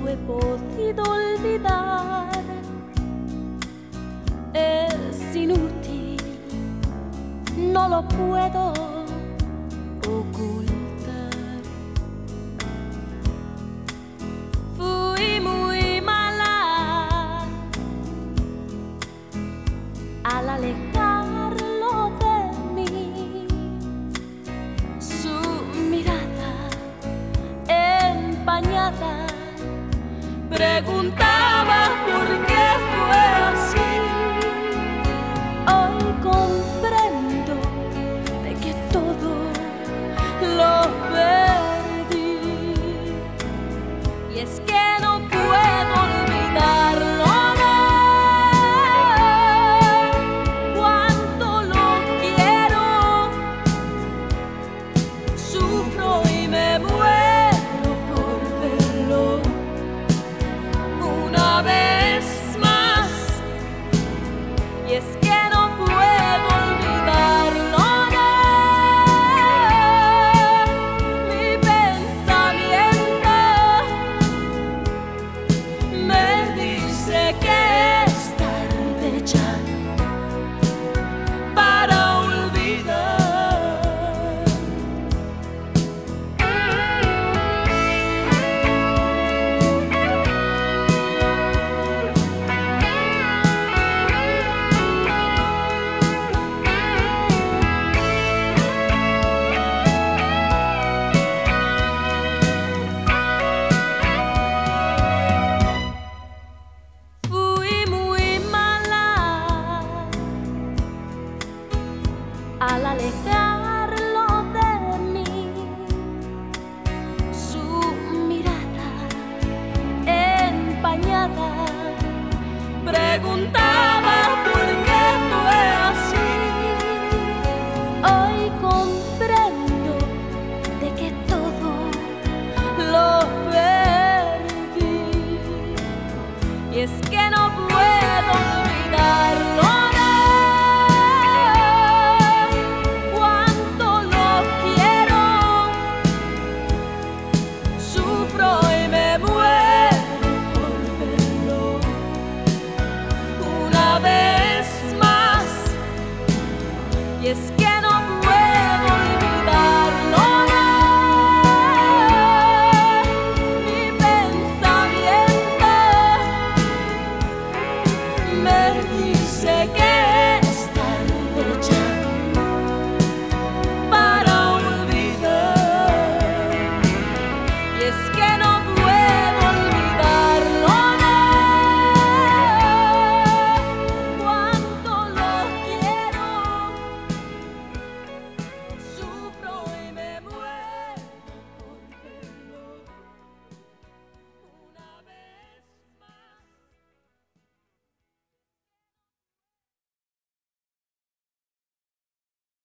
he podido olvidar. Es inútil, no lo puedo ocultar. Fui muy mala al alejarlo de mí. Su mirada empañada preguntaba por qué fue así. Hoy comprendo de que todo lo perdí, y es que no puedo olvidarlo. No, cuánto lo quiero, sufro y me muero por verlo una vez más, y es que no puedo olvidarlo. No, mi pensamiento me dice que es tarde ya para olvidar. Fui muy mala al alejar